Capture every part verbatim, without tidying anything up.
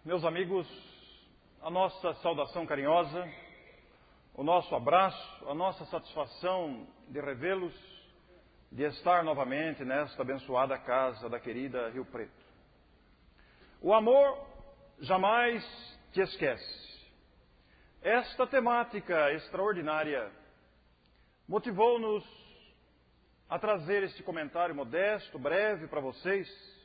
Meus amigos, a nossa saudação carinhosa, o nosso abraço, a nossa satisfação de revê-los, de estar novamente nesta abençoada casa da querida Rio Preto. O amor jamais te esquece. Esta temática extraordinária motivou-nos a trazer este comentário modesto, breve para vocês,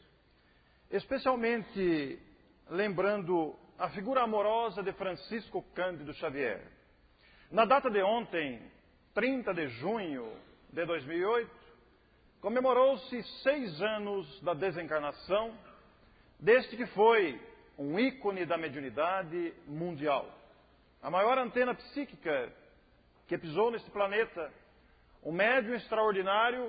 especialmente lembrando a figura amorosa de Francisco Cândido Xavier. Na data de ontem, trinta de junho de dois mil e oito, comemorou-se seis anos da desencarnação deste que foi um ícone da mediunidade mundial. A maior antena psíquica que pisou neste planeta, um médium extraordinário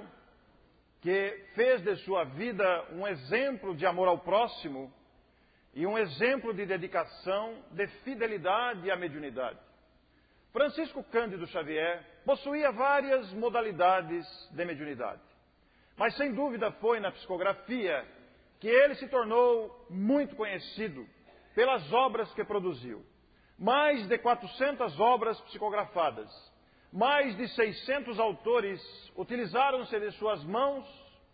que fez de sua vida um exemplo de amor ao próximo e um exemplo de dedicação, de fidelidade à mediunidade. Francisco Cândido Xavier possuía várias modalidades de mediunidade, mas sem dúvida foi na psicografia que ele se tornou muito conhecido pelas obras que produziu. Mais de quatrocentas obras psicografadas, mais de seiscentos autores utilizaram-se de suas mãos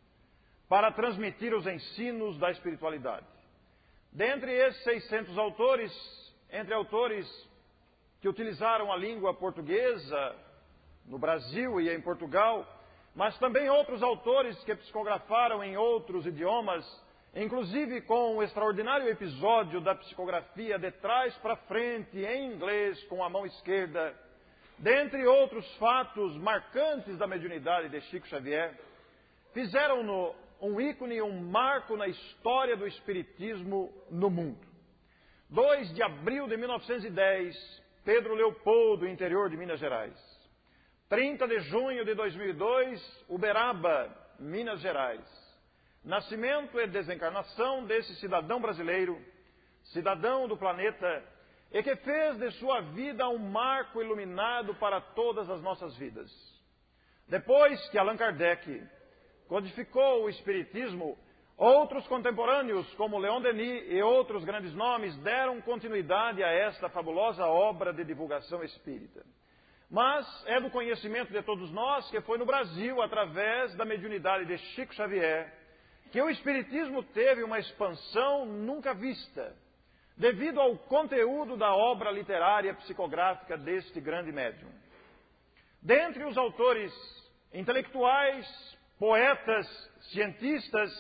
para transmitir os ensinos da espiritualidade. Dentre esses seiscentos autores, entre autores que utilizaram a língua portuguesa no Brasil e em Portugal, mas também outros autores que psicografaram em outros idiomas, inclusive com o extraordinário episódio da psicografia de trás para frente em inglês com a mão esquerda, dentre outros fatos marcantes da mediunidade de Chico Xavier, fizeram-no um ícone e um marco na história do espiritismo no mundo. dois de abril de mil novecentos e dez, Pedro Leopoldo, interior de Minas Gerais. trinta de junho de dois mil e dois, Uberaba, Minas Gerais. Nascimento e desencarnação desse cidadão brasileiro, cidadão do planeta, e que fez de sua vida um marco iluminado para todas as nossas vidas. Depois que Allan Kardec codificou o Espiritismo, outros contemporâneos, como Leon Denis e outros grandes nomes, deram continuidade a esta fabulosa obra de divulgação espírita. Mas é do conhecimento de todos nós que foi no Brasil, através da mediunidade de Chico Xavier, que o Espiritismo teve uma expansão nunca vista, devido ao conteúdo da obra literária psicográfica deste grande médium. Dentre os autores intelectuais, poetas, cientistas,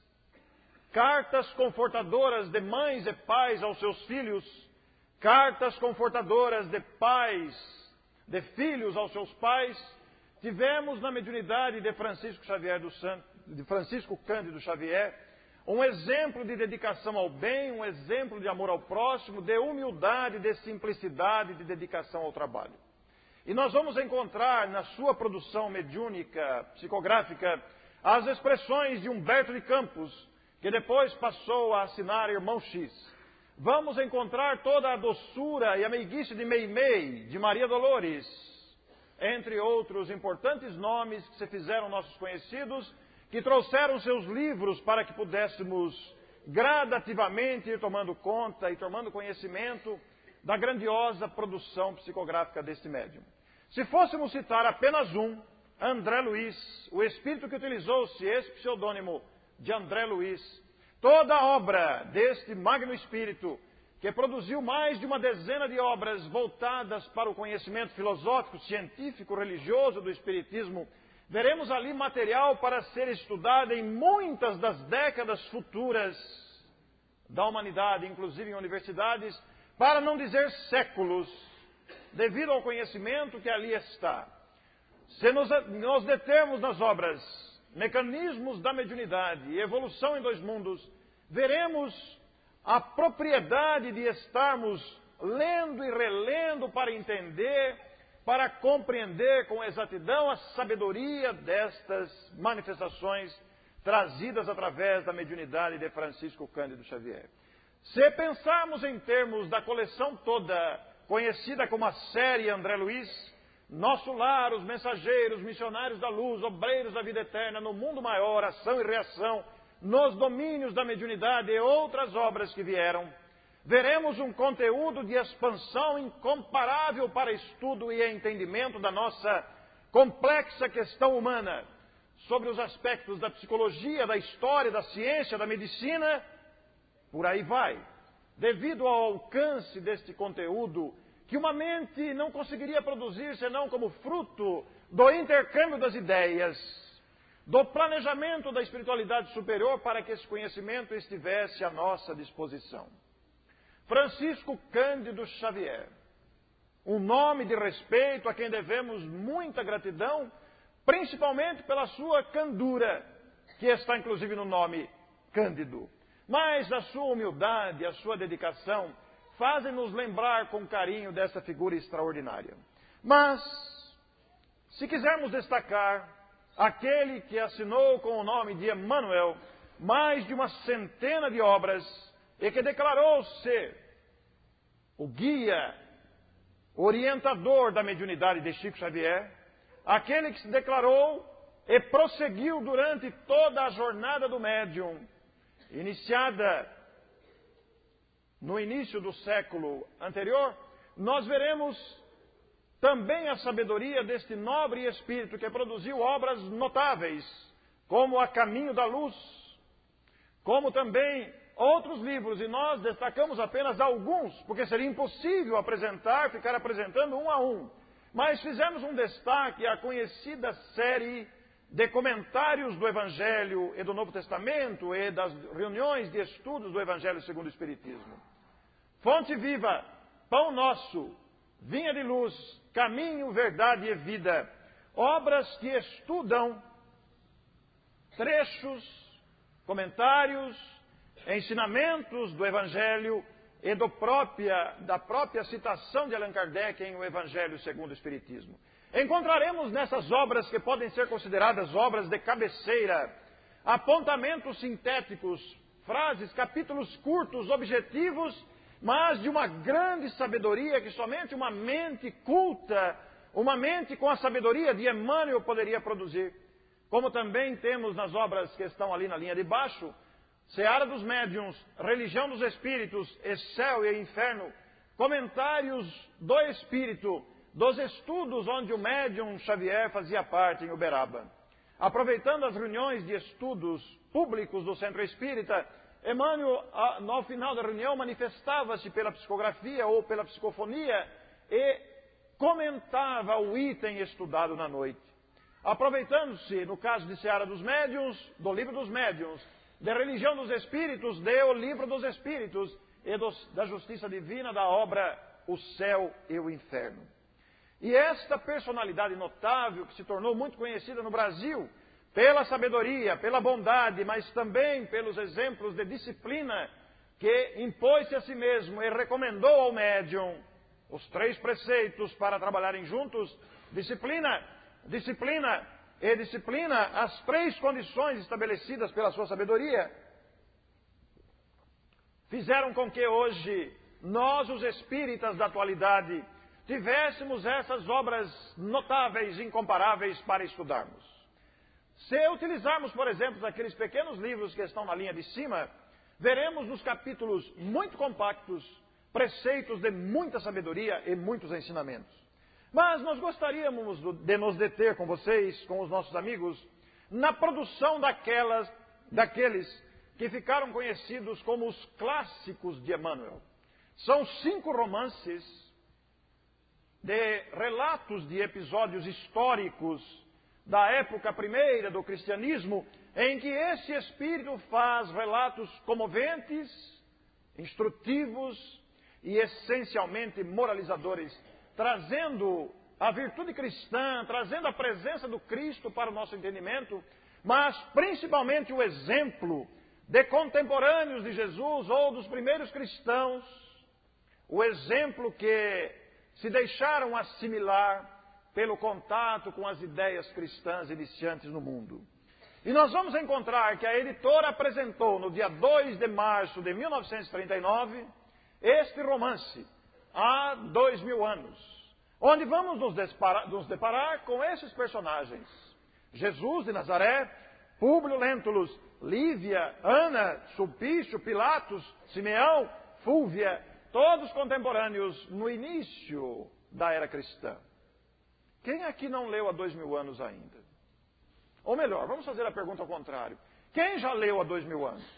cartas confortadoras de mães e pais aos seus filhos, cartas confortadoras de pais, de filhos aos seus pais, tivemos na mediunidade de Francisco Xavier dos Santos, de Francisco Cândido Xavier, um exemplo de dedicação ao bem, um exemplo de amor ao próximo, de humildade, de simplicidade, de dedicação ao trabalho. E nós vamos encontrar na sua produção mediúnica, psicográfica, as expressões de Humberto de Campos, que depois passou a assinar Irmão X. Vamos encontrar toda a doçura e a meiguice de Meimei, de Maria Dolores, entre outros importantes nomes que se fizeram nossos conhecidos, que trouxeram seus livros para que pudéssemos gradativamente ir tomando conta e tomando conhecimento da grandiosa produção psicográfica deste médium. Se fôssemos citar apenas um, André Luiz, o espírito que utilizou-se esse pseudônimo de André Luiz, toda a obra deste magno espírito, que produziu mais de uma dezena de obras voltadas para o conhecimento filosófico, científico, religioso do espiritismo, veremos ali material para ser estudado em muitas das décadas futuras da humanidade, inclusive em universidades, para não dizer séculos, devido ao conhecimento que ali está. Se nos, nos determos nas obras Mecanismos da Mediunidade e Evolução em Dois Mundos, veremos a propriedade de estarmos lendo e relendo para entender, para compreender com exatidão a sabedoria destas manifestações trazidas através da mediunidade de Francisco Cândido Xavier. Se pensarmos em termos da coleção toda, conhecida como a série André Luiz, Nosso Lar, Os Mensageiros, Missionários da Luz, Obreiros da Vida Eterna, No Mundo Maior, Ação e Reação, Nos Domínios da Mediunidade e outras obras que vieram, veremos um conteúdo de expansão incomparável para estudo e entendimento da nossa complexa questão humana, sobre os aspectos da psicologia, da história, da ciência, da medicina, por aí vai. Devido ao alcance deste conteúdo, que uma mente não conseguiria produzir senão como fruto do intercâmbio das ideias, do planejamento da espiritualidade superior para que esse conhecimento estivesse à nossa disposição. Francisco Cândido Xavier, um nome de respeito a quem devemos muita gratidão, principalmente pela sua candura, que está inclusive no nome Cândido. Mas a sua humildade, a sua dedicação, fazem-nos lembrar com carinho dessa figura extraordinária. Mas, se quisermos destacar aquele que assinou com o nome de Emmanuel mais de uma centena de obras e que declarou ser o guia, orientador da mediunidade de Chico Xavier, aquele que se declarou e prosseguiu durante toda a jornada do médium, iniciada no início do século anterior, nós veremos também a sabedoria deste nobre espírito que produziu obras notáveis, como A Caminho da Luz, como também outros livros, e nós destacamos apenas alguns, porque seria impossível apresentar, ficar apresentando um a um. Mas fizemos um destaque à conhecida série de comentários do Evangelho e do Novo Testamento e das reuniões de estudos do Evangelho segundo o Espiritismo. Fonte Viva, Pão Nosso, Vinha de Luz, Caminho, Verdade e Vida. Obras que estudam trechos, comentários, ensinamentos do Evangelho e do própria, da própria citação de Allan Kardec em O Evangelho segundo o Espiritismo. Encontraremos nessas obras, que podem ser consideradas obras de cabeceira, apontamentos sintéticos, frases, capítulos curtos, objetivos, mas de uma grande sabedoria que somente uma mente culta, uma mente com a sabedoria de Emmanuel poderia produzir. Como também temos nas obras que estão ali na linha de baixo, Seara dos Médiuns, Religião dos Espíritos, e Céu e Inferno, comentários do Espírito, dos estudos onde o médium Xavier fazia parte em Uberaba. Aproveitando as reuniões de estudos públicos do Centro Espírita, Emmanuel, no final da reunião, manifestava-se pela psicografia ou pela psicofonia e comentava o item estudado na noite. Aproveitando-se, no caso de Seara dos Médiuns, do Livro dos Médiuns, de Religião dos Espíritos, de O Livro dos Espíritos e dos, da Justiça Divina, da obra O Céu e o Inferno. E esta personalidade notável, que se tornou muito conhecida no Brasil, pela sabedoria, pela bondade, mas também pelos exemplos de disciplina, que impôs-se a si mesmo e recomendou ao médium os três preceitos para trabalharem juntos: disciplina, disciplina e disciplina, as três condições estabelecidas pela sua sabedoria, fizeram com que hoje nós, os espíritas da atualidade, tivéssemos essas obras notáveis, incomparáveis para estudarmos. Se utilizarmos, por exemplo, aqueles pequenos livros que estão na linha de cima, veremos nos capítulos muito compactos preceitos de muita sabedoria e muitos ensinamentos. Mas nós gostaríamos de nos deter com vocês, com os nossos amigos, na produção daquelas, daqueles que ficaram conhecidos como os clássicos de Emmanuel. São cinco romances de relatos de episódios históricos da época primeira do cristianismo, em que esse espírito faz relatos comoventes, instrutivos e essencialmente moralizadores, trazendo a virtude cristã, trazendo a presença do Cristo para o nosso entendimento, mas principalmente o exemplo de contemporâneos de Jesus ou dos primeiros cristãos, o exemplo que se deixaram assimilar pelo contato com as ideias cristãs iniciantes no mundo. E nós vamos encontrar que a editora apresentou no dia dois de março de mil novecentos e trinta e nove este romance, há dois mil anos, onde vamos nos deparar, nos deparar com esses personagens: Jesus de Nazaré, Públio Lentulus, Lívia, Ana, Sulpício, Pilatos, Simeão, Fúvia, todos contemporâneos no início da era cristã. Quem aqui não leu há dois mil anos ainda? Ou melhor, vamos fazer a pergunta ao contrário. Quem já leu há dois mil anos?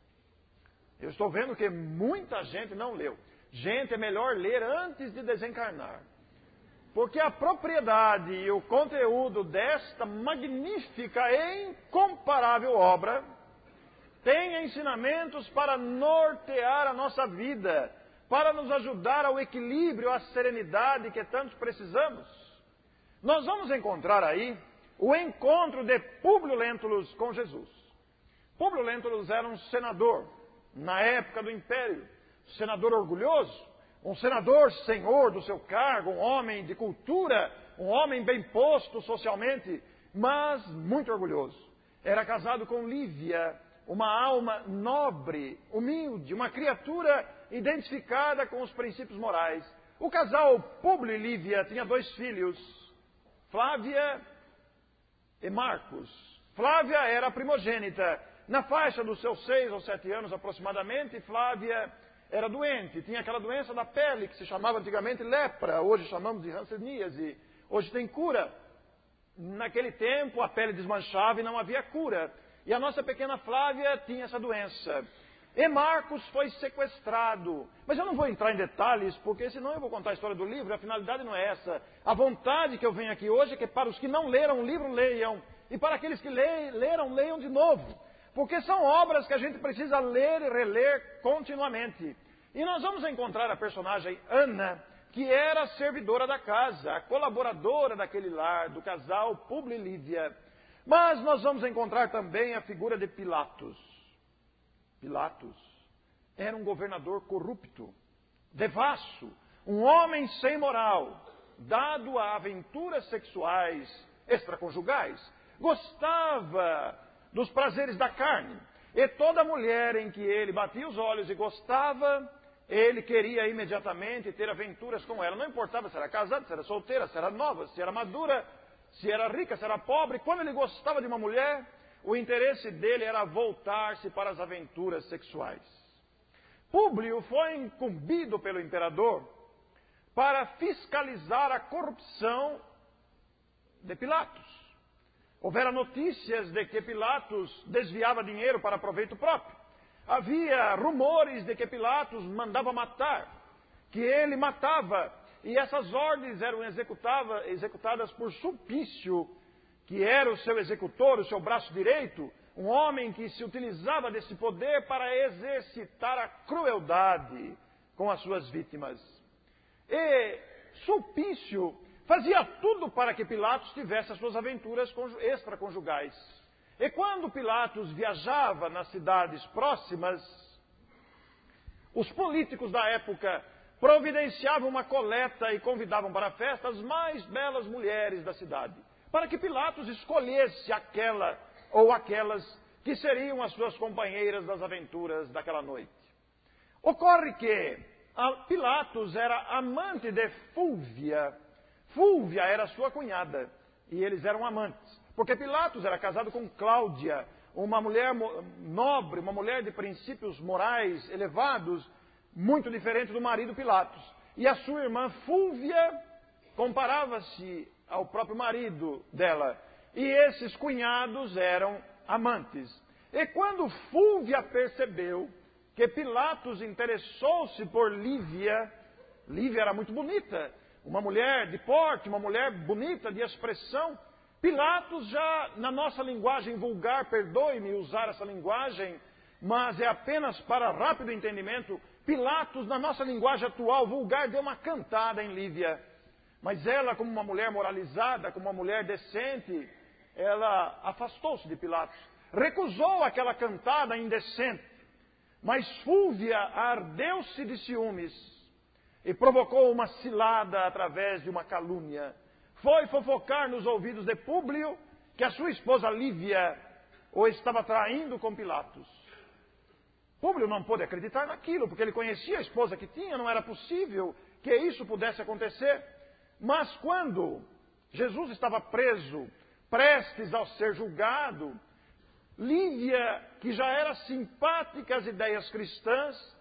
Eu estou vendo que muita gente não leu. Gente, é melhor ler antes de desencarnar. Porque a propriedade e o conteúdo desta magnífica e incomparável obra tem ensinamentos para nortear a nossa vida, para nos ajudar ao equilíbrio, à serenidade que tanto precisamos. Nós vamos encontrar aí o encontro de Públio Lentulus com Jesus. Públio Lentulus era um senador na época do Império, senador orgulhoso, um senador senhor do seu cargo, um homem de cultura, um homem bem posto socialmente, mas muito orgulhoso. Era casado com Lívia, uma alma nobre, humilde, uma criatura identificada com os princípios morais. O casal Públio e Lívia tinha dois filhos, Flávia e Marcos. Flávia era a primogênita. Na faixa dos seus seis ou sete anos aproximadamente, Flávia era doente. Tinha aquela doença da pele que se chamava antigamente lepra. Hoje chamamos de hanseníase. Hoje tem cura. Naquele tempo a pele desmanchava e não havia cura. E a nossa pequena Flávia tinha essa doença. E Marcos foi sequestrado. Mas eu não vou entrar em detalhes, porque senão eu vou contar a história do livro. A finalidade não é essa. A vontade que eu venho aqui hoje é que para os que não leram o livro, leiam. E para aqueles que le leram, leiam de novo. Porque são obras que a gente precisa ler e reler continuamente. E nós vamos encontrar a personagem Ana, que era a servidora da casa, a colaboradora daquele lar, do casal Públio e Lívia. Mas nós vamos encontrar também a figura de Pilatos. Pilatos era um governador corrupto, devasso, um homem sem moral, dado a aventuras sexuais extraconjugais. Gostava dos prazeres da carne. E toda mulher em que ele batia os olhos e gostava, ele queria imediatamente ter aventuras com ela. Não importava se era casada, se era solteira, se era nova, se era madura, se era rica, se era pobre. Quando ele gostava de uma mulher, o interesse dele era voltar-se para as aventuras sexuais. Públio foi incumbido pelo imperador para fiscalizar a corrupção de Pilatos. Houvera notícias de que Pilatos desviava dinheiro para proveito próprio. Havia rumores de que Pilatos mandava matar, que ele matava, e essas ordens eram executadas por Sulpício, que era o seu executor, o seu braço direito, um homem que se utilizava desse poder para exercitar a crueldade com as suas vítimas. E Sulpício fazia tudo para que Pilatos tivesse as suas aventuras extraconjugais. E quando Pilatos viajava nas cidades próximas, os políticos da época providenciavam uma coleta e convidavam para a festa as mais belas mulheres da cidade, para que Pilatos escolhesse aquela ou aquelas que seriam as suas companheiras das aventuras daquela noite. Ocorre que Pilatos era amante de Fúvia. Fúvia era sua cunhada, e eles eram amantes, porque Pilatos era casado com Cláudia, uma mulher nobre, uma mulher de princípios morais elevados, muito diferente do marido Pilatos. E a sua irmã Fúvia comparava-se ao próprio marido dela, e esses cunhados eram amantes. E quando Fúvia percebeu que Pilatos interessou-se por Lívia, Lívia era muito bonita, uma mulher de porte, uma mulher bonita, de expressão. Pilatos já, na nossa linguagem vulgar, perdoe-me usar essa linguagem, mas é apenas para rápido entendimento, Pilatos, na nossa linguagem atual, vulgar, deu uma cantada em Lívia. Mas ela, como uma mulher moralizada, como uma mulher decente, ela afastou-se de Pilatos. Recusou aquela cantada indecente. Mas Fúvia ardeu-se de ciúmes e provocou uma cilada através de uma calúnia. Foi fofocar nos ouvidos de Públio que a sua esposa Lívia o estava traindo com Pilatos. Públio não pôde acreditar naquilo, porque ele conhecia a esposa que tinha, não era possível que isso pudesse acontecer. Mas quando Jesus estava preso, prestes a ser julgado, Lívia, que já era simpática às ideias cristãs,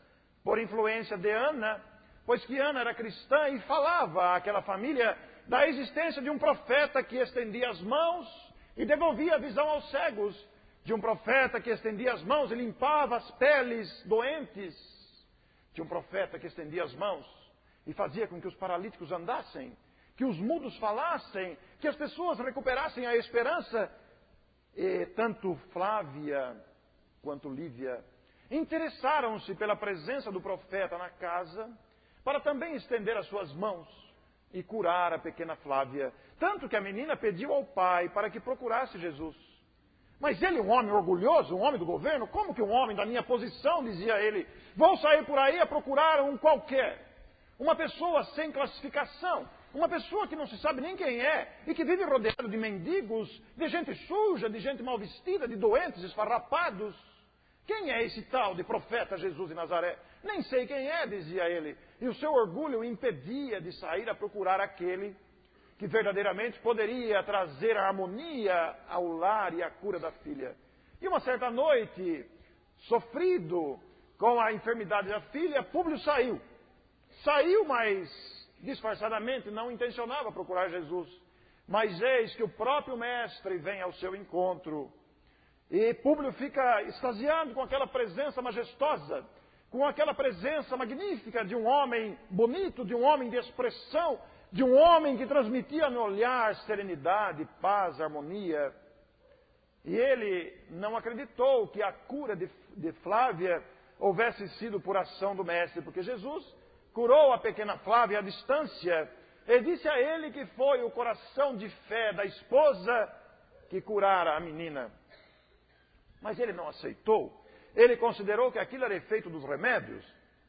por influência de Ana, pois que Ana era cristã e falava àquela família da existência de um profeta que estendia as mãos e devolvia a visão aos cegos, de um profeta que estendia as mãos e limpava as peles doentes, de um profeta que estendia as mãos e fazia com que os paralíticos andassem, que os mudos falassem, que as pessoas recuperassem a esperança. E tanto Flávia quanto Lívia interessaram-se pela presença do profeta na casa, para também estender as suas mãos e curar a pequena Flávia. Tanto que a menina pediu ao pai para que procurasse Jesus. Mas ele, um homem orgulhoso, um homem do governo, como que um homem da minha posição, dizia ele, vou sair por aí a procurar um qualquer, uma pessoa sem classificação, uma pessoa que não se sabe nem quem é e que vive rodeado de mendigos, de gente suja, de gente mal vestida, de doentes, esfarrapados. Quem é esse tal de profeta Jesus de Nazaré? Nem sei quem é, dizia ele. E o seu orgulho o impedia de sair a procurar aquele que verdadeiramente poderia trazer a harmonia ao lar e a cura da filha. E uma certa noite, sofrido com a enfermidade da filha, Públio saiu. Saiu, mas disfarçadamente, não intencionava procurar Jesus. Mas eis que o próprio mestre vem ao seu encontro. E Públio fica extasiado com aquela presença majestosa, com aquela presença magnífica de um homem bonito, de um homem de expressão, de um homem que transmitia no olhar serenidade, paz, harmonia. E ele não acreditou que a cura de, de Flávia houvesse sido por ação do mestre, porque Jesus curou a pequena Flávia à distância e disse a ele que foi o coração de fé da esposa que curara a menina. Mas ele não aceitou. Ele considerou que aquilo era efeito dos remédios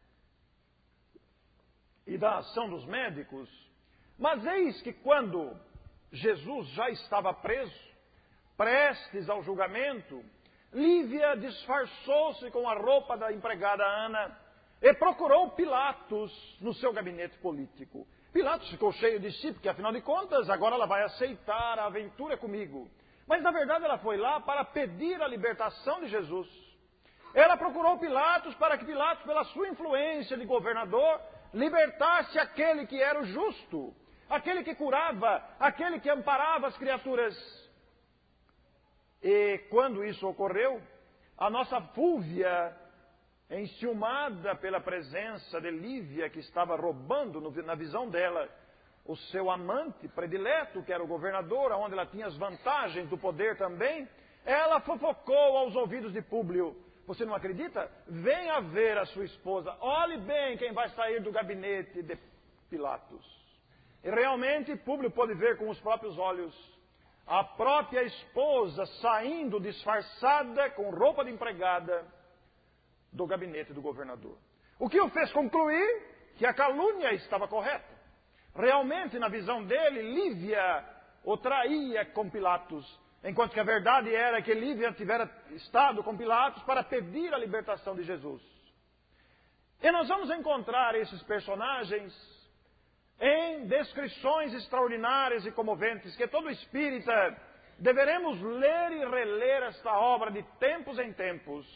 e da ação dos médicos. Mas eis que quando Jesus já estava preso, prestes ao julgamento, Lívia disfarçou-se com a roupa da empregada Ana e procurou Pilatos no seu gabinete político. Pilatos ficou cheio de si, porque afinal de contas, agora ela vai aceitar a aventura comigo. Mas na verdade ela foi lá para pedir a libertação de Jesus. Ela procurou Pilatos para que Pilatos, pela sua influência de governador, libertasse aquele que era o justo, aquele que curava, aquele que amparava as criaturas. E quando isso ocorreu, a nossa Fúvia, enciumada pela presença de Lívia, que estava roubando, no, na visão dela, o seu amante predileto, que era o governador, onde ela tinha as vantagens do poder também, ela fofocou aos ouvidos de Públio. Você não acredita? Venha ver a sua esposa. Olhe bem quem vai sair do gabinete de Pilatos. E realmente Públio pôde ver com os próprios olhos a própria esposa saindo disfarçada com roupa de empregada do gabinete do governador. O que o fez concluir que a calúnia estava correta. Realmente, na visão dele, Lívia o traía com Pilatos, enquanto que a verdade era que Lívia tivera estado com Pilatos para pedir a libertação de Jesus. E nós vamos encontrar esses personagens em descrições extraordinárias e comoventes, que todo espírita deveremos ler e reler esta obra de tempos em tempos.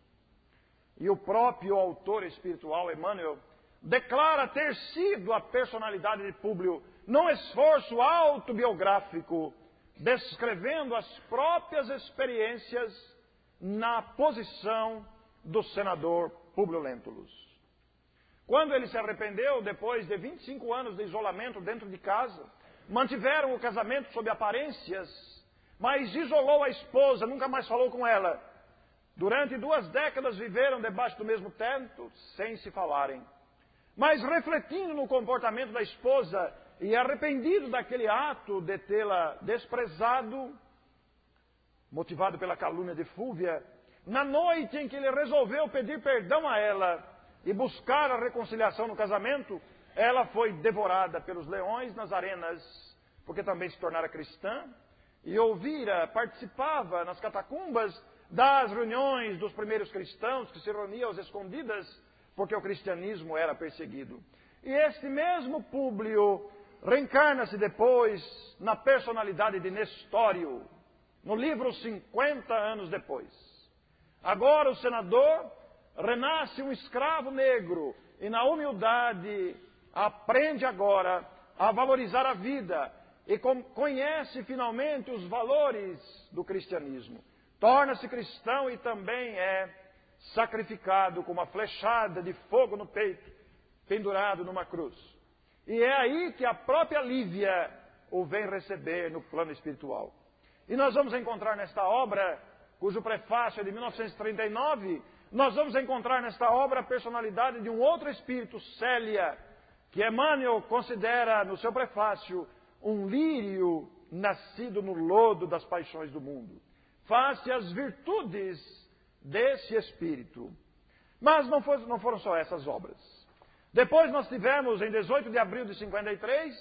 E o próprio autor espiritual, Emmanuel, declara ter sido a personalidade de Públio num esforço autobiográfico, descrevendo as próprias experiências na posição do senador Públio Lentulus. Quando ele se arrependeu, depois de vinte e cinco anos de isolamento dentro de casa, mantiveram o casamento sob aparências, mas isolou a esposa, nunca mais falou com ela. Durante duas décadas viveram debaixo do mesmo teto, sem se falarem. Mas refletindo no comportamento da esposa e arrependido daquele ato de tê-la desprezado, motivado pela calúnia de Fúvia, na noite em que ele resolveu pedir perdão a ela e buscar a reconciliação no casamento, ela foi devorada pelos leões nas arenas, porque também se tornara cristã, e ouvira, participava nas catacumbas das reuniões dos primeiros cristãos que se reuniam às escondidas, porque o cristianismo era perseguido. E este mesmo Públio reencarna-se depois na personalidade de Nestório, no livro cinquenta anos depois. Agora o senador renasce um escravo negro e na humildade aprende agora a valorizar a vida e conhece finalmente os valores do cristianismo. Torna-se cristão e também é sacrificado com uma flechada de fogo no peito, pendurado numa cruz. E é aí que a própria Lívia o vem receber no plano espiritual. E nós vamos encontrar nesta obra, cujo prefácio é de mil novecentos e trinta e nove, nós vamos encontrar nesta obra a personalidade de um outro espírito, Célia, que Emmanuel considera no seu prefácio um lírio nascido no lodo das paixões do mundo. Faz-se as virtudes desse espírito. Mas não, foi, não foram só essas obras. Depois nós tivemos, em dezoito de abril de cinquenta e três,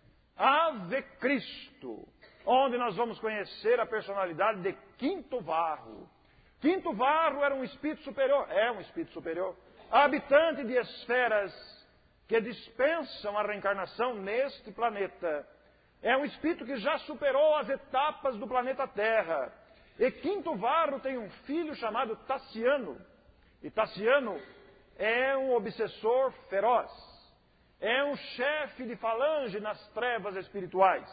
Ave Cristo, onde nós vamos conhecer a personalidade de Quinto Varro. Quinto Varro era um espírito superior, é um espírito superior, habitante de esferas que dispensam a reencarnação neste planeta. É um espírito que já superou as etapas do planeta Terra. E Quinto Varro tem um filho chamado Tassiano. E Tassiano é um obsessor feroz. É um chefe de falange nas trevas espirituais.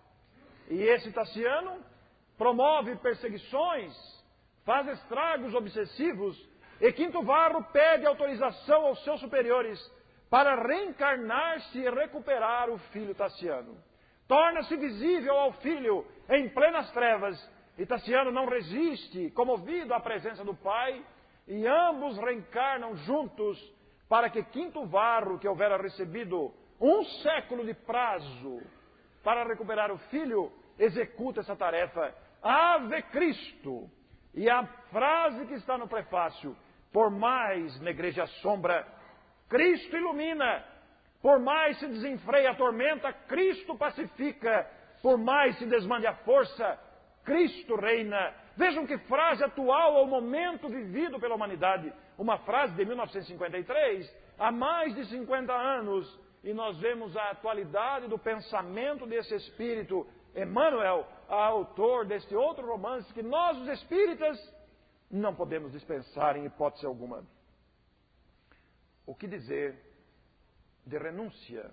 E esse Tassiano promove perseguições, faz estragos obsessivos, e Quinto Varro pede autorização aos seus superiores para reencarnar-se e recuperar o filho Tassiano. Torna-se visível ao filho em plenas trevas, e Tassiano não resiste, comovido à presença do pai, e ambos reencarnam juntos para que Quinto Varro, que houvera recebido um século de prazo para recuperar o filho, execute essa tarefa. Ave Cristo! E a frase que está no prefácio: por mais negreja a sombra, Cristo ilumina. Por mais se desenfreia a tormenta, Cristo pacifica. Por mais se desmande a força, Cristo reina. Vejam que frase atual ao momento vivido pela humanidade. Uma frase de mil novecentos e cinquenta e três, há mais de cinquenta anos. E nós vemos a atualidade do pensamento desse espírito. Emmanuel, autor deste outro romance que nós, os espíritas, não podemos dispensar em hipótese alguma. O que dizer de renúncia?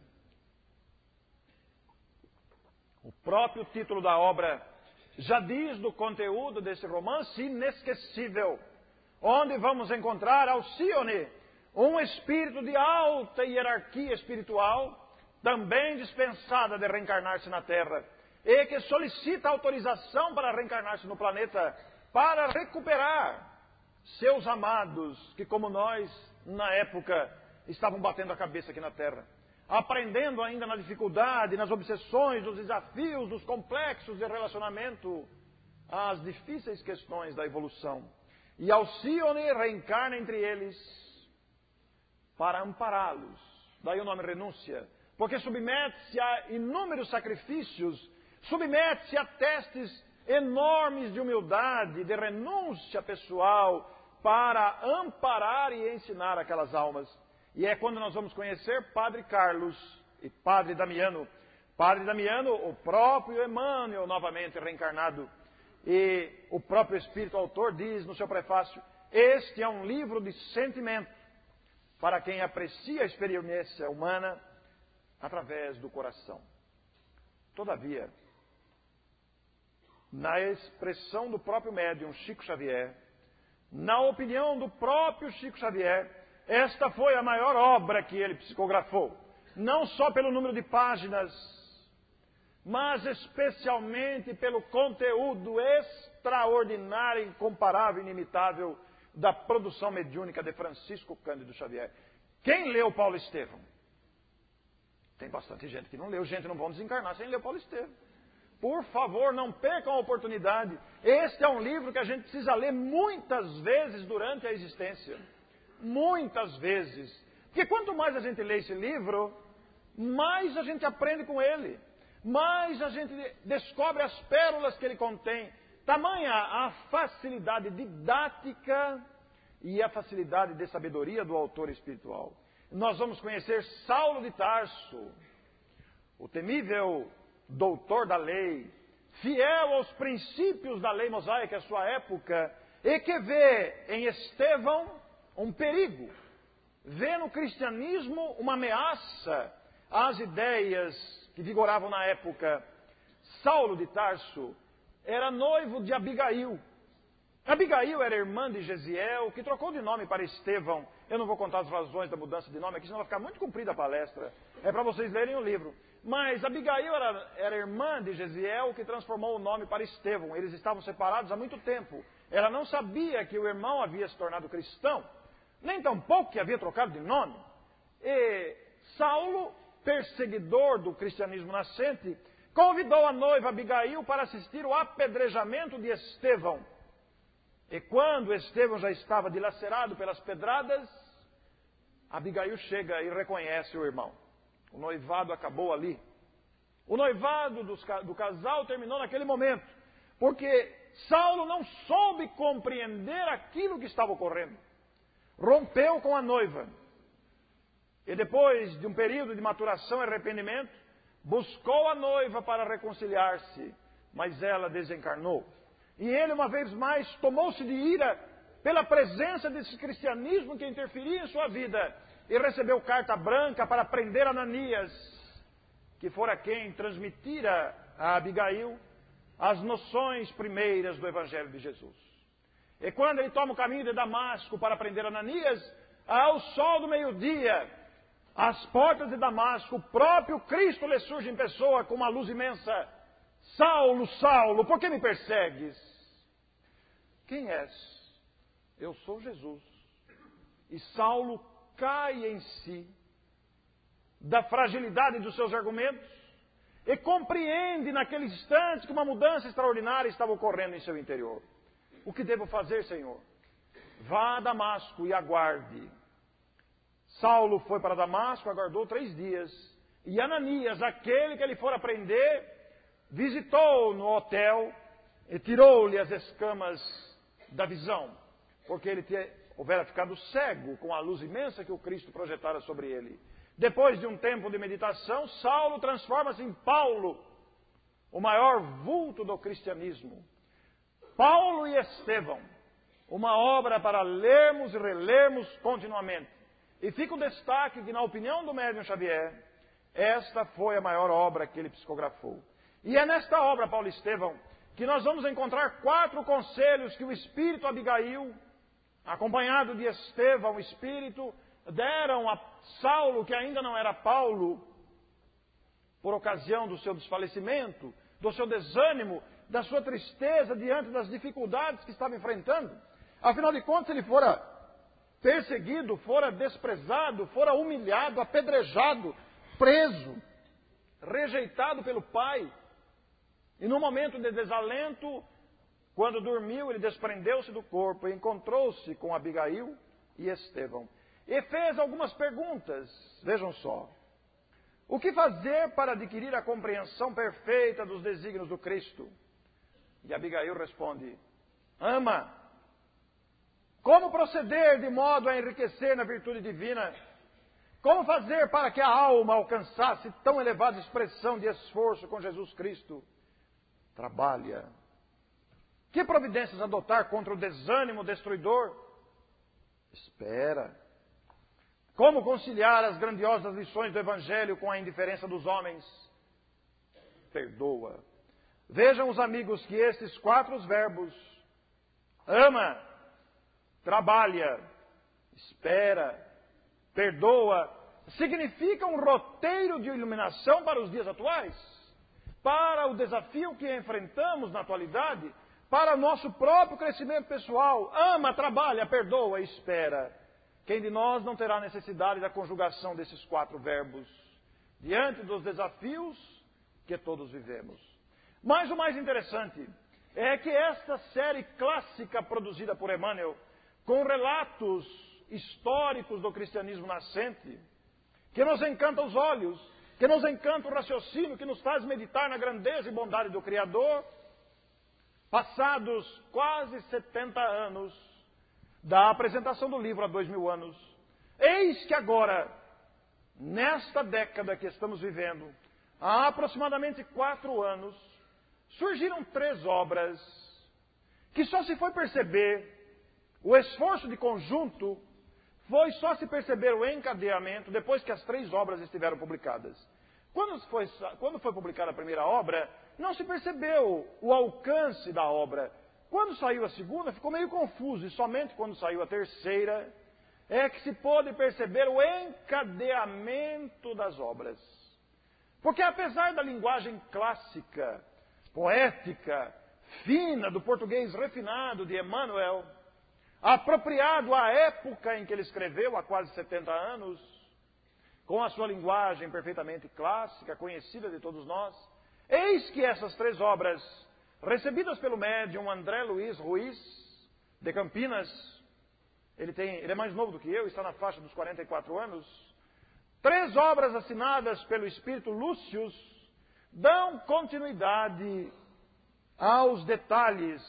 O próprio título da obra já diz do conteúdo desse romance inesquecível, onde vamos encontrar Alcione, um espírito de alta hierarquia espiritual, também dispensada de reencarnar-se na Terra, e que solicita autorização para reencarnar-se no planeta, para recuperar seus amados, que como nós, na época, estavam batendo a cabeça aqui na Terra, aprendendo ainda na dificuldade, nas obsessões, nos desafios, dos complexos de relacionamento, as difíceis questões da evolução. E Alcione reencarna entre eles para ampará-los. Daí o nome renúncia, porque submete-se a inúmeros sacrifícios, submete-se a testes enormes de humildade, de renúncia pessoal, para amparar e ensinar aquelas almas. E é quando nós vamos conhecer Padre Carlos e Padre Damiano. Padre Damiano, o próprio Emmanuel, novamente reencarnado. E o próprio Espírito Autor diz no seu prefácio: este é um livro de sentimento para quem aprecia a experiência humana através do coração. Todavia, na expressão do próprio médium Chico Xavier, na opinião do próprio Chico Xavier, esta foi a maior obra que ele psicografou. Não só pelo número de páginas, mas especialmente pelo conteúdo extraordinário, incomparável, inimitável da produção mediúnica de Francisco Cândido Xavier. Quem leu Paulo Estevão? Tem bastante gente que não leu. Gente, não vão desencarnar sem ler Paulo Estevão. Por favor, não percam a oportunidade. Este é um livro que a gente precisa ler muitas vezes durante a existência. Muitas vezes. Porque quanto mais a gente lê esse livro, mais a gente aprende com ele. Mais a gente descobre as pérolas que ele contém. Tamanha a facilidade didática e a facilidade de sabedoria do autor espiritual. Nós vamos conhecer Saulo de Tarso, o temível doutor da lei, fiel aos princípios da lei mosaica à sua época, e que vê em Estevão um perigo, vê no cristianismo uma ameaça às ideias que vigoravam na época. Saulo de Tarso era noivo de Abigail. Abigail era irmã de Gesiel, que trocou de nome para Estevão. Eu não vou contar as razões da mudança de nome aqui, senão vai ficar muito comprida a palestra. É para vocês lerem o livro. Mas Abigail era, era irmã de Gesiel, que transformou o nome para Estevão. Eles estavam separados há muito tempo. Ela não sabia que o irmão havia se tornado cristão, nem tampouco que havia trocado de nome. E Saulo, perseguidor do cristianismo nascente, convidou a noiva Abigail para assistir o apedrejamento de Estevão. E quando Estevão já estava dilacerado pelas pedradas, Abigail chega e reconhece o irmão. O noivado acabou ali. O noivado dos, do casal terminou naquele momento, porque Saulo não soube compreender aquilo que estava ocorrendo. Rompeu com a noiva. E depois de um período de maturação e arrependimento, buscou a noiva para reconciliar-se, mas ela desencarnou. E ele, uma vez mais, tomou-se de ira pela presença desse cristianismo que interferia em sua vida e recebeu carta branca para prender Ananias, que fora quem transmitira a Abigail as noções primeiras do Evangelho de Jesus. E quando ele toma o caminho de Damasco para prender Ananias, ao sol do meio-dia, às portas de Damasco, o próprio Cristo lhe surge em pessoa com uma luz imensa. Saulo, Saulo, por que me persegues? Quem és? Eu sou Jesus. E Saulo cai em si da fragilidade dos seus argumentos e compreende naquele instante que uma mudança extraordinária estava ocorrendo em seu interior. O que devo fazer, Senhor? Vá a Damasco e aguarde. Saulo foi para Damasco, aguardou três dias. E Ananias, aquele que ele fora prender, visitou no hotel e tirou-lhe as escamas da visão, porque ele tinha, houvera ficado cego com a luz imensa que o Cristo projetara sobre ele. Depois de um tempo de meditação, Saulo transforma-se em Paulo, o maior vulto do cristianismo. Paulo e Estevão, uma obra para lermos e relermos continuamente. E fica o destaque que, na opinião do médium Xavier, esta foi a maior obra que ele psicografou. E é nesta obra, Paulo e Estevão, que nós vamos encontrar quatro conselhos que o Espírito Abigail, acompanhado de Estevão, o Espírito, deram a Saulo, que ainda não era Paulo, por ocasião do seu desfalecimento, do seu desânimo, da sua tristeza diante das dificuldades que estava enfrentando. Afinal de contas, ele fora perseguido, fora desprezado, fora humilhado, apedrejado, preso, rejeitado pelo pai. E no momento de desalento, quando dormiu, ele desprendeu-se do corpo e encontrou-se com Abigail e Estevão. E fez algumas perguntas, vejam só. O que fazer para adquirir a compreensão perfeita dos desígnios do Cristo? E Abigail responde: ama. Como proceder de modo a enriquecer na virtude divina? Como fazer para que a alma alcançasse tão elevada expressão de esforço com Jesus Cristo? Trabalha. Que providências adotar contra o desânimo destruidor? Espera. Como conciliar as grandiosas lições do Evangelho com a indiferença dos homens? Perdoa. Vejam os amigos que esses quatro verbos, ama, trabalha, espera, perdoa, significa um roteiro de iluminação para os dias atuais, para o desafio que enfrentamos na atualidade, para nosso próprio crescimento pessoal. Ama, trabalha, perdoa, espera. Quem de nós não terá necessidade da conjugação desses quatro verbos diante dos desafios que todos vivemos? Mas o mais interessante é que esta série clássica produzida por Emmanuel, com relatos históricos do cristianismo nascente, que nos encanta os olhos, que nos encanta o raciocínio, que nos faz meditar na grandeza e bondade do Criador, passados quase setenta anos da apresentação do livro há dois mil anos, eis que agora, nesta década que estamos vivendo, há aproximadamente quatro anos, surgiram três obras que só se foi perceber o esforço de conjunto foi só se perceber o encadeamento depois que as três obras estiveram publicadas. Quando foi, quando foi publicada a primeira obra, não se percebeu o alcance da obra. Quando saiu a segunda, ficou meio confuso, e somente quando saiu a terceira é que se pôde perceber o encadeamento das obras. Porque apesar da linguagem clássica, poética, fina, do português refinado de Emmanuel, apropriado à época em que ele escreveu, há quase setenta anos, com a sua linguagem perfeitamente clássica, conhecida de todos nós, eis que essas três obras, recebidas pelo médium André Luiz Ruiz, de Campinas, ele, tem, ele é mais novo do que eu, está na faixa dos quarenta e quatro anos, três obras assinadas pelo Espírito Lúcius, dão continuidade aos detalhes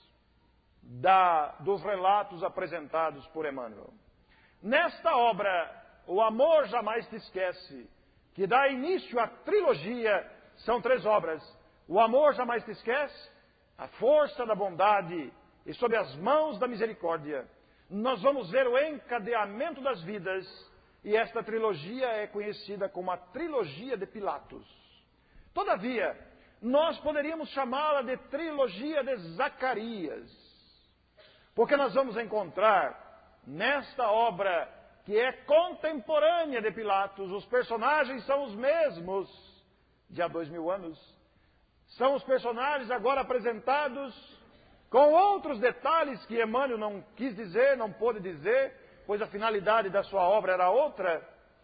da, dos relatos apresentados por Emmanuel. Nesta obra, O Amor Jamais Te Esquece, que dá início à trilogia, são três obras. O Amor Jamais Te Esquece, A Força da Bondade e Sob as Mãos da Misericórdia. Nós vamos ver o encadeamento das vidas, e esta trilogia é conhecida como a Trilogia de Pilatos. Todavia, nós poderíamos chamá-la de Trilogia de Zacarias, porque nós vamos encontrar nesta obra, que é contemporânea de Pilatos, os personagens são os mesmos de há dois mil anos. São os personagens agora apresentados com outros detalhes que Emmanuel não quis dizer, não pôde dizer, pois a finalidade da sua obra era outra.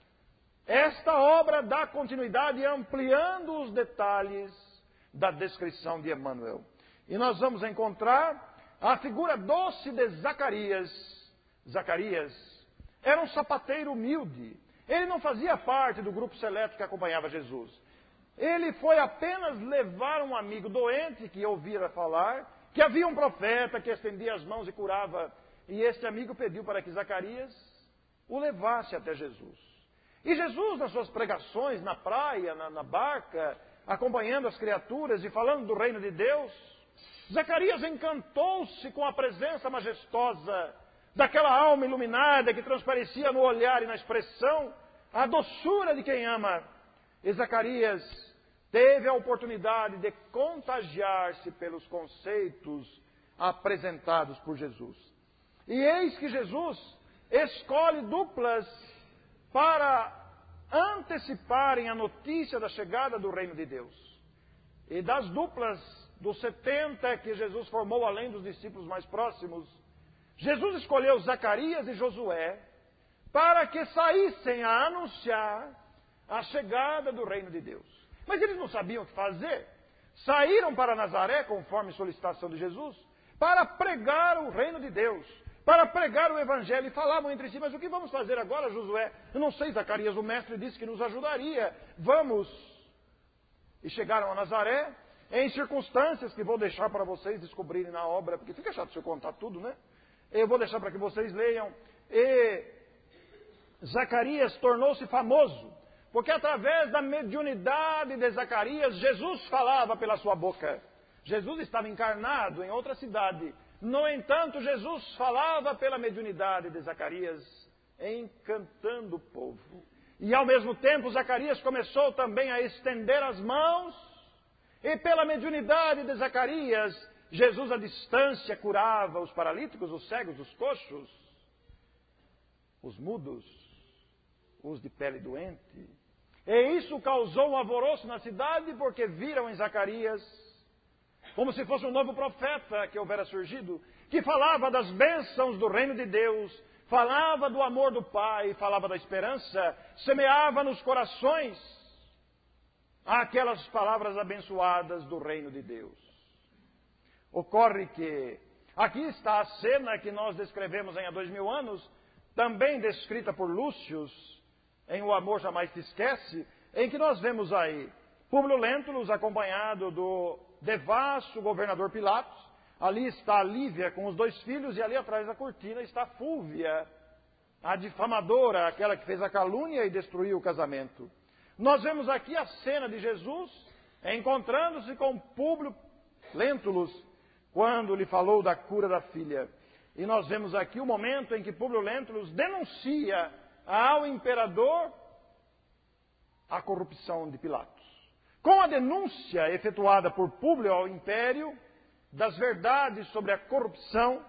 Esta obra dá continuidade ampliando os detalhes da descrição de Emmanuel. E nós vamos encontrar a figura doce de Zacarias. Zacarias era um sapateiro humilde. Ele não fazia parte do grupo seleto que acompanhava Jesus. Ele foi apenas levar um amigo doente que ouvira falar que havia um profeta que estendia as mãos e curava. E este amigo pediu para que Zacarias o levasse até Jesus. E Jesus, nas suas pregações, na praia, na, na barca, acompanhando as criaturas e falando do reino de Deus, Zacarias encantou-se com a presença majestosa daquela alma iluminada que transparecia no olhar e na expressão a doçura de quem ama. E Zacarias teve a oportunidade de contagiar-se pelos conceitos apresentados por Jesus. E eis que Jesus escolhe duplas para anteciparem a notícia da chegada do reino de Deus. E das duplas dos setenta que Jesus formou, além dos discípulos mais próximos, Jesus escolheu Zacarias e Josué para que saíssem a anunciar a chegada do reino de Deus. Mas eles não sabiam o que fazer. Saíram para Nazaré, conforme solicitação de Jesus, para pregar o reino de Deus, para pregar o evangelho, e falavam entre si: mas o que vamos fazer agora, Josué? Eu não sei, Zacarias, o mestre disse que nos ajudaria. Vamos. E chegaram a Nazaré, em circunstâncias que vou deixar para vocês descobrirem na obra, porque fica chato se eu contar tudo, né? Eu vou deixar para que vocês leiam. E Zacarias tornou-se famoso, porque através da mediunidade de Zacarias, Jesus falava pela sua boca. Jesus estava encarnado em outra cidade. No entanto, Jesus falava pela mediunidade de Zacarias, encantando o povo. E ao mesmo tempo, Zacarias começou também a estender as mãos, e pela mediunidade de Zacarias, Jesus à distância curava os paralíticos, os cegos, os coxos, os mudos, os de pele doente. E isso causou um alvoroço na cidade, porque viram em Zacarias como se fosse um novo profeta que houvera surgido, que falava das bênçãos do reino de Deus, falava do amor do Pai, falava da esperança, semeava nos corações aquelas palavras abençoadas do reino de Deus. Ocorre que aqui está a cena que nós descrevemos em há dois mil anos, também descrita por Lúcius, em O Amor Jamais Te Esquece, em que nós vemos aí Públio Lentulus acompanhado do devasso governador Pilatos. Ali está a Lívia com os dois filhos, e ali atrás da cortina está Fúvia, a difamadora, aquela que fez a calúnia e destruiu o casamento. Nós vemos aqui a cena de Jesus encontrando-se com Públio Lentulus, quando lhe falou da cura da filha. E nós vemos aqui o momento em que Públio Lentulus denuncia ao imperador a corrupção de Pilatos. Com a denúncia efetuada por Públio ao império das verdades sobre a corrupção,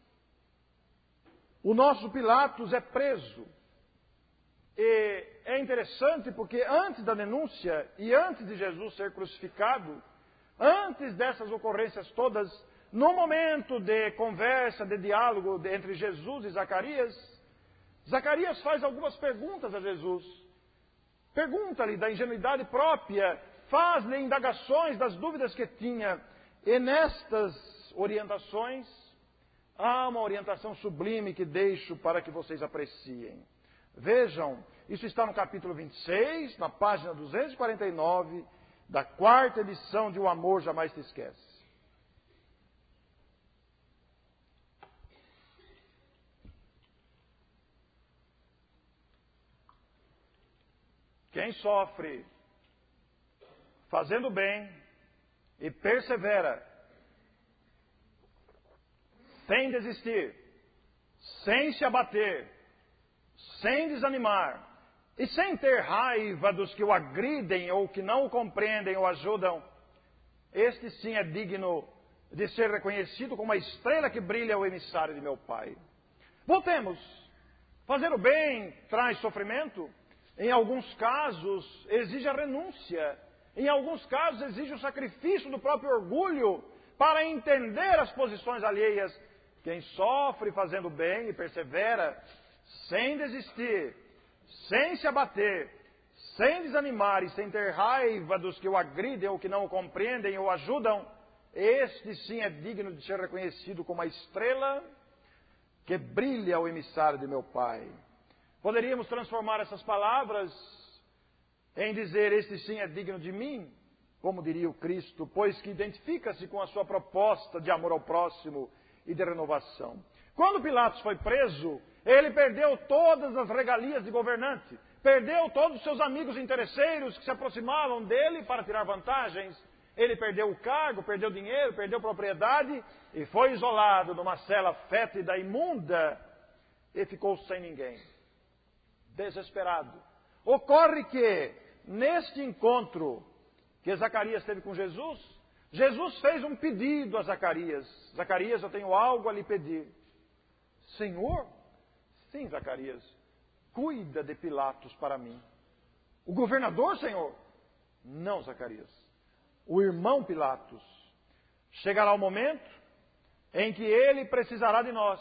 o nosso Pilatos é preso. E é interessante porque antes da denúncia e antes de Jesus ser crucificado, antes dessas ocorrências todas, no momento de conversa, de diálogo entre Jesus e Zacarias, Zacarias faz algumas perguntas a Jesus. Pergunta-lhe da ingenuidade própria, faz-lhe indagações das dúvidas que tinha. E nestas orientações, há uma orientação sublime que deixo para que vocês apreciem. Vejam, isso está no capítulo vinte e seis, na página duzentos e quarenta e nove, da quarta edição de O Amor Jamais Te Esquece. Quem sofre fazendo bem e persevera, sem desistir, sem se abater, sem desanimar e sem ter raiva dos que o agridem ou que não o compreendem ou ajudam, este sim é digno de ser reconhecido como a estrela que brilha o emissário de meu Pai. Voltemos. Fazer o bem traz sofrimento. Em alguns casos, exige a renúncia. Em alguns casos, exige o sacrifício do próprio orgulho para entender as posições alheias. Quem sofre fazendo bem e persevera, sem desistir, sem se abater, sem desanimar e sem ter raiva dos que o agridem ou que não o compreendem ou ajudam, este sim é digno de ser reconhecido como a estrela que brilha o emissário de meu Pai. Poderíamos transformar essas palavras em dizer, este sim é digno de mim, como diria o Cristo, pois que identifica-se com a sua proposta de amor ao próximo e de renovação. Quando Pilatos foi preso, ele perdeu todas as regalias de governante, perdeu todos os seus amigos interesseiros que se aproximavam dele para tirar vantagens, ele perdeu o cargo, perdeu dinheiro, perdeu propriedade e foi isolado numa cela fétida, imunda, e ficou sem ninguém. Desesperado. Ocorre que, neste encontro que Zacarias teve com Jesus, Jesus fez um pedido a Zacarias. Zacarias, eu tenho algo a lhe pedir. Senhor? Sim, Zacarias. Cuida de Pilatos para mim. O governador, Senhor? Não, Zacarias. O irmão Pilatos. Chegará o momento em que ele precisará de nós.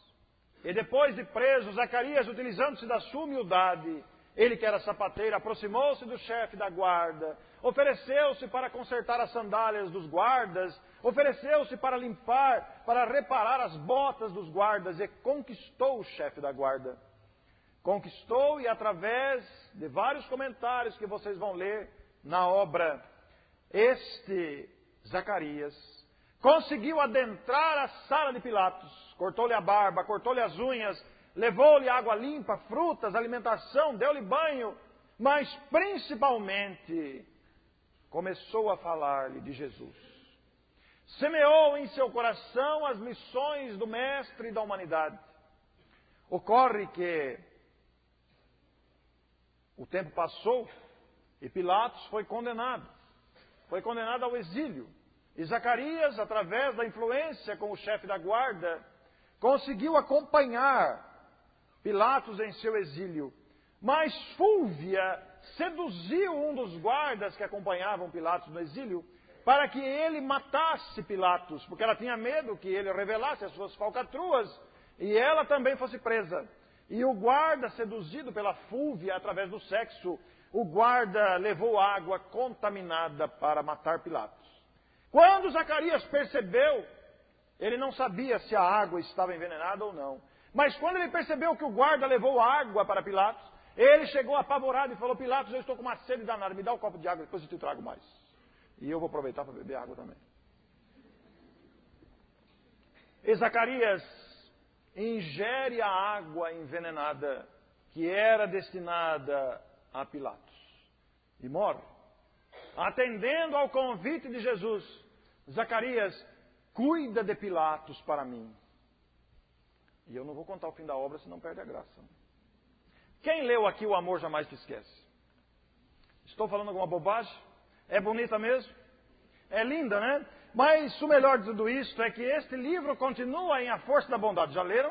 E depois de preso, Zacarias, utilizando-se da sua humildade, ele que era sapateiro, aproximou-se do chefe da guarda, ofereceu-se para consertar as sandálias dos guardas, ofereceu-se para limpar, para reparar as botas dos guardas e conquistou o chefe da guarda. Conquistou e através de vários comentários que vocês vão ler na obra, este Zacarias conseguiu adentrar a sala de Pilatos. Cortou-lhe a barba, cortou-lhe as unhas, levou-lhe água limpa, frutas, alimentação, deu-lhe banho, mas principalmente começou a falar-lhe de Jesus. Semeou em seu coração as missões do Mestre da humanidade. Ocorre que o tempo passou e Pilatos foi condenado. Foi condenado ao exílio. E Zacarias, através da influência com o chefe da guarda, conseguiu acompanhar Pilatos em seu exílio. Mas Fúlvia seduziu um dos guardas que acompanhavam Pilatos no exílio para que ele matasse Pilatos, porque ela tinha medo que ele revelasse as suas falcatruas e ela também fosse presa. E o guarda, seduzido pela Fúlvia através do sexo, o guarda levou água contaminada para matar Pilatos. Quando Zacarias percebeu, ele não sabia se a água estava envenenada ou não. Mas quando ele percebeu que o guarda levou água para Pilatos, ele chegou apavorado e falou, Pilatos, eu estou com uma sede danada, me dá um copo de água, depois eu te trago mais. E eu vou aproveitar para beber água também. E Zacarias ingere a água envenenada que era destinada a Pilatos e morre. Atendendo ao convite de Jesus, Zacarias, cuida de Pilatos para mim. E eu não vou contar o fim da obra, senão perde a graça. Quem leu aqui O Amor Jamais Te Esquece? Estou falando alguma bobagem? É bonita mesmo? É linda, né? Mas o melhor de tudo isso é que este livro continua em A Força da Bondade. Já leram?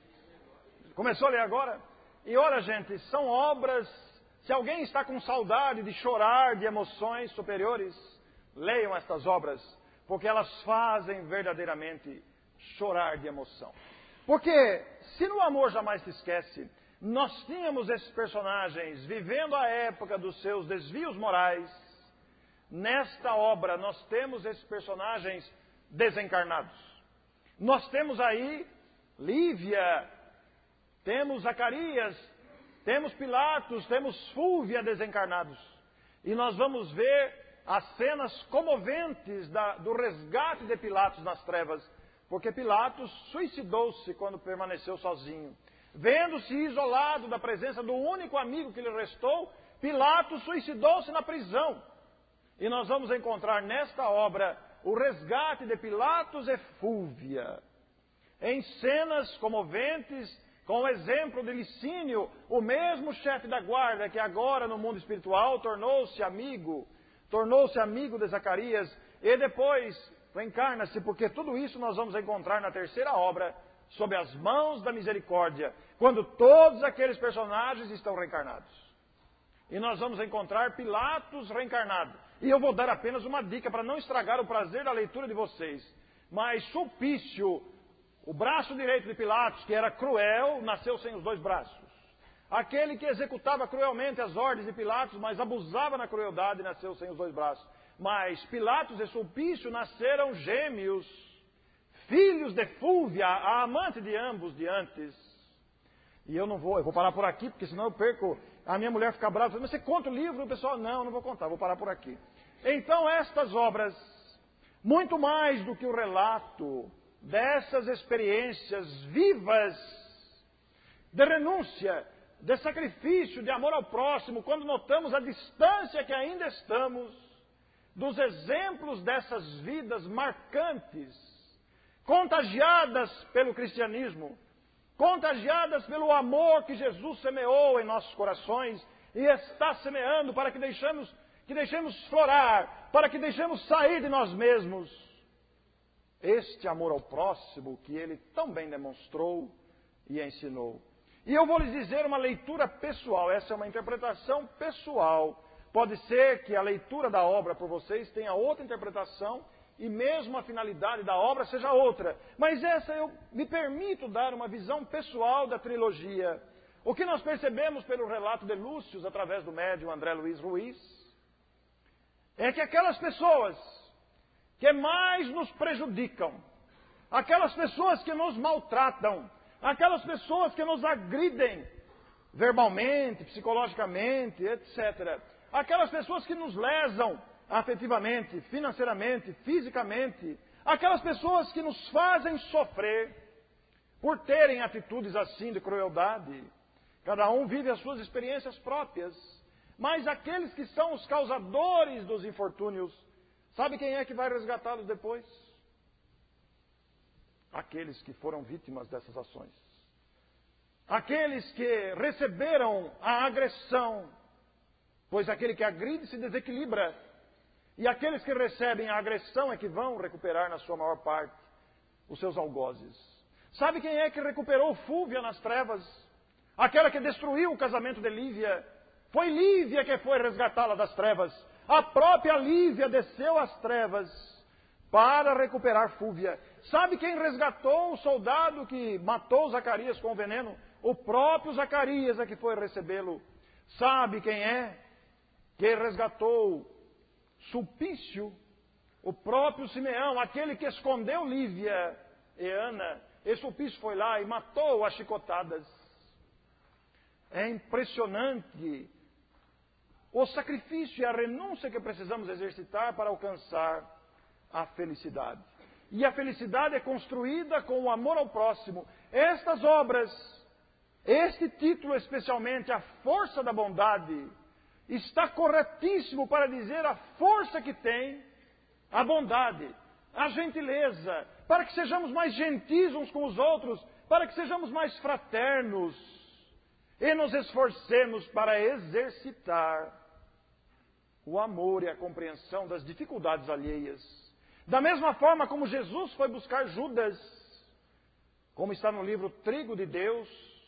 Começou a ler agora? E olha, gente, são obras... Se alguém está com saudade de chorar de emoções superiores, leiam estas obras, porque elas fazem verdadeiramente chorar de emoção. Porque se no Amor Jamais Te Esquece, nós tínhamos esses personagens vivendo a época dos seus desvios morais, nesta obra nós temos esses personagens desencarnados. Nós temos aí Lívia, temos Zacarias, temos Pilatos, temos Fúvia desencarnados. E nós vamos ver as cenas comoventes da, do resgate de Pilatos nas trevas, porque Pilatos suicidou-se quando permaneceu sozinho. Vendo-se isolado da presença do único amigo que lhe restou, Pilatos suicidou-se na prisão. E nós vamos encontrar nesta obra o resgate de Pilatos e Fúvia, em cenas comoventes, com o exemplo de Licínio, o mesmo chefe da guarda que agora no mundo espiritual tornou-se amigo, tornou-se amigo de Zacarias e depois reencarna-se, porque tudo isso nós vamos encontrar na terceira obra, sob as mãos da misericórdia, quando todos aqueles personagens estão reencarnados. E nós vamos encontrar Pilatos reencarnado. E eu vou dar apenas uma dica para não estragar o prazer da leitura de vocês. Mas Sulpício, o braço direito de Pilatos, que era cruel, nasceu sem os dois braços. Aquele que executava cruelmente as ordens de Pilatos, mas abusava na crueldade, nasceu sem os dois braços. Mas Pilatos e Sulpício nasceram gêmeos, filhos de Fúvia, a amante de ambos de antes. E eu não vou, eu vou parar por aqui, porque senão eu perco, a minha mulher fica brava, mas você conta o livro? O pessoal, não, não vou contar, vou parar por aqui. Então estas obras, muito mais do que o relato dessas experiências vivas, de renúncia, de sacrifício, de amor ao próximo, quando notamos a distância que ainda estamos dos exemplos dessas vidas marcantes, contagiadas pelo cristianismo, contagiadas pelo amor que Jesus semeou em nossos corações e está semeando para que deixemos, que deixemos florar, para que deixemos sair de nós mesmos este amor ao próximo que ele tão bem demonstrou e ensinou. E eu vou lhes dizer uma leitura pessoal, essa é uma interpretação pessoal. Pode ser que a leitura da obra por vocês tenha outra interpretação e mesmo a finalidade da obra seja outra. Mas essa eu me permito dar uma visão pessoal da trilogia. O que nós percebemos pelo relato de Lúcius, através do médium André Luiz Ruiz, é que aquelas pessoas que mais nos prejudicam, aquelas pessoas que nos maltratam, aquelas pessoas que nos agridem verbalmente, psicologicamente, etcétera, aquelas pessoas que nos lesam afetivamente, financeiramente, fisicamente, aquelas pessoas que nos fazem sofrer por terem atitudes assim de crueldade. Cada um vive as suas experiências próprias, mas aqueles que são os causadores dos infortúnios, sabe quem é que vai resgatá-los depois? Aqueles que foram vítimas dessas ações. Aqueles que receberam a agressão, pois aquele que agride se desequilibra. E aqueles que recebem a agressão é que vão recuperar, na sua maior parte, os seus algozes. Sabe quem é que recuperou Fúvia nas trevas? Aquela que destruiu o casamento de Lívia. Foi Lívia que foi resgatá-la das trevas. A própria Lívia desceu às trevas para recuperar Fúvia. Sabe quem resgatou o soldado que matou Zacarias com o veneno? O próprio Zacarias é que foi recebê-lo. Sabe quem é que resgatou Sulpício? O próprio Simeão, aquele que escondeu Lívia e Ana. E Sulpício foi lá e matou as chicotadas. É impressionante o sacrifício e a renúncia que precisamos exercitar para alcançar a felicidade. E a felicidade é construída com o amor ao próximo. Estas obras, este título especialmente, A Força da Bondade, está corretíssimo para dizer a força que tem a bondade, a gentileza, para que sejamos mais gentis uns com os outros, para que sejamos mais fraternos e nos esforcemos para exercitar o amor e a compreensão das dificuldades alheias. Da mesma forma como Jesus foi buscar Judas, como está no livro Trigo de Deus,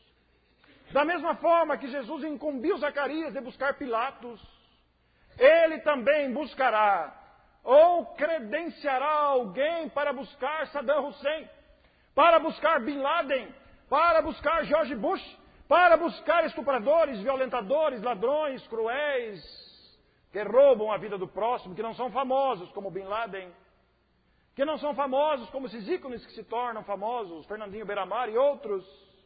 da mesma forma que Jesus incumbiu Zacarias de buscar Pilatos, ele também buscará ou credenciará alguém para buscar Saddam Hussein, para buscar Bin Laden, para buscar George Bush, para buscar estupradores, violentadores, ladrões, cruéis, que roubam a vida do próximo, que não são famosos como Bin Laden, que não são famosos como esses ícones que se tornam famosos, Fernandinho Beiramar e outros.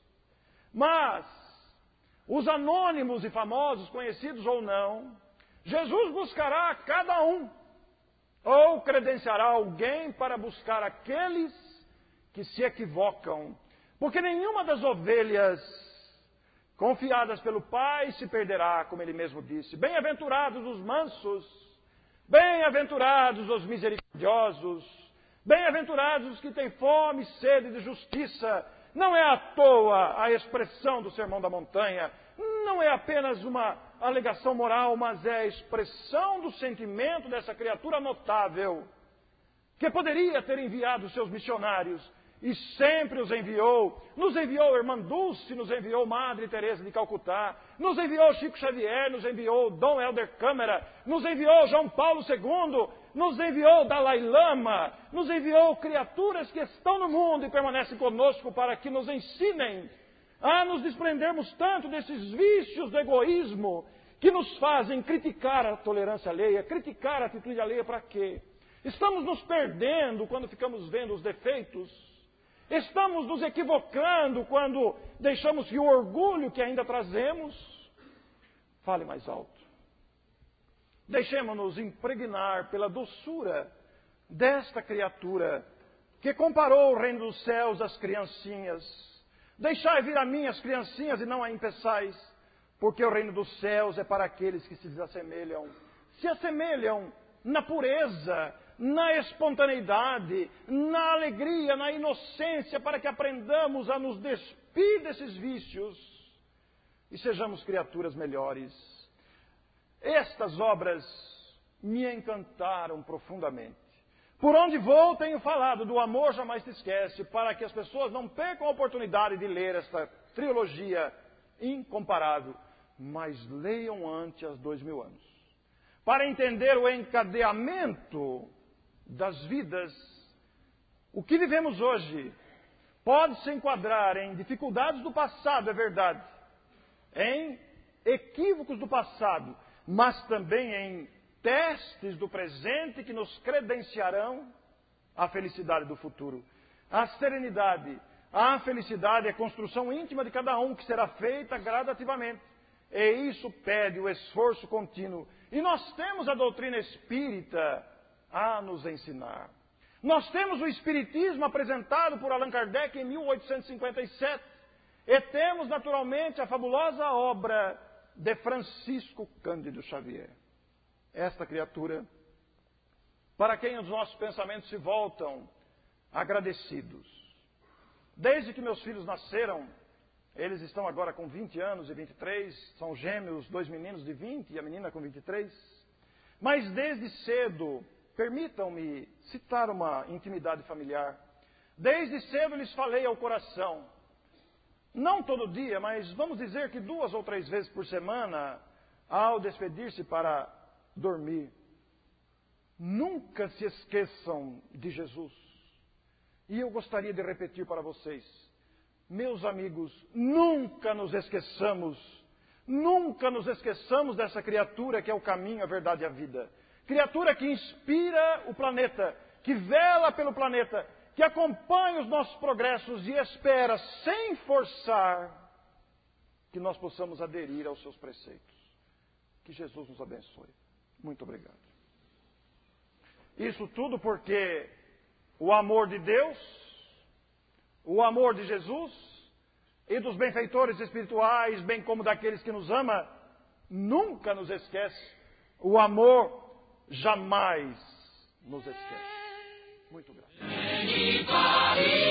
Mas, os anônimos e famosos, conhecidos ou não, Jesus buscará cada um, ou credenciará alguém para buscar aqueles que se equivocam, porque nenhuma das ovelhas confiadas pelo Pai se perderá, como ele mesmo disse. Bem-aventurados os mansos, bem-aventurados os misericordiosos, bem-aventurados os que têm fome e sede de justiça. Não é à toa a expressão do Sermão da Montanha, não é apenas uma alegação moral, mas é a expressão do sentimento dessa criatura notável, que poderia ter enviado seus missionários, e sempre os enviou. Nos enviou Irmã Dulce, nos enviou Madre Teresa de Calcutá, nos enviou Chico Xavier, nos enviou Dom Helder Câmara, nos enviou João Paulo segundo, nos enviou Dalai Lama, nos enviou criaturas que estão no mundo e permanecem conosco para que nos ensinem a nos desprendermos tanto desses vícios do egoísmo que nos fazem criticar a tolerância alheia, criticar a atitude alheia. Para quê? Estamos nos perdendo quando ficamos vendo os defeitos. Estamos nos equivocando quando deixamos que o orgulho que ainda trazemos fale mais alto. Deixemos-nos impregnar pela doçura desta criatura que comparou o reino dos céus às criancinhas. Deixai vir a mim as criancinhas e não a impeçais, porque o reino dos céus é para aqueles que se desassemelham. Se assemelham na pureza, na espontaneidade, na alegria, na inocência, para que aprendamos a nos despir desses vícios e sejamos criaturas melhores. Estas obras me encantaram profundamente. Por onde vou, tenho falado do amor jamais se esquece, para que as pessoas não percam a oportunidade de ler esta trilogia incomparável, mas leiam antes as dois mil anos, para entender o encadeamento das vidas. O que vivemos hoje pode se enquadrar em dificuldades do passado, é verdade, em equívocos do passado, mas também em testes do presente que nos credenciarão a felicidade do futuro. A serenidade, a felicidade é a construção íntima de cada um, que será feita gradativamente. E isso pede o esforço contínuo. E nós temos a doutrina espírita a nos ensinar. Nós temos o Espiritismo apresentado por Allan Kardec em mil oitocentos e cinquenta e sete. E temos, naturalmente, a fabulosa obra de Francisco Cândido Xavier. Esta criatura, para quem os nossos pensamentos se voltam agradecidos. Desde que meus filhos nasceram, eles estão agora com vinte anos e vinte e três, são gêmeos, dois meninos de vinte e a menina com vinte e três. Mas desde cedo, permitam-me citar uma intimidade familiar. Desde cedo lhes falei ao coração, não todo dia, mas vamos dizer que duas ou três vezes por semana, ao despedir-se para dormir, nunca se esqueçam de Jesus. E eu gostaria de repetir para vocês, meus amigos, nunca nos esqueçamos, nunca nos esqueçamos dessa criatura que é o caminho, a verdade e a vida. Criatura que inspira o planeta, que vela pelo planeta, que acompanha os nossos progressos e espera, sem forçar, que nós possamos aderir aos seus preceitos. Que Jesus nos abençoe. Muito obrigado. Isso tudo porque o amor de Deus, o amor de Jesus e dos benfeitores espirituais, bem como daqueles que nos ama, nunca nos esquece. O amor jamais nos esquece. Muito obrigado.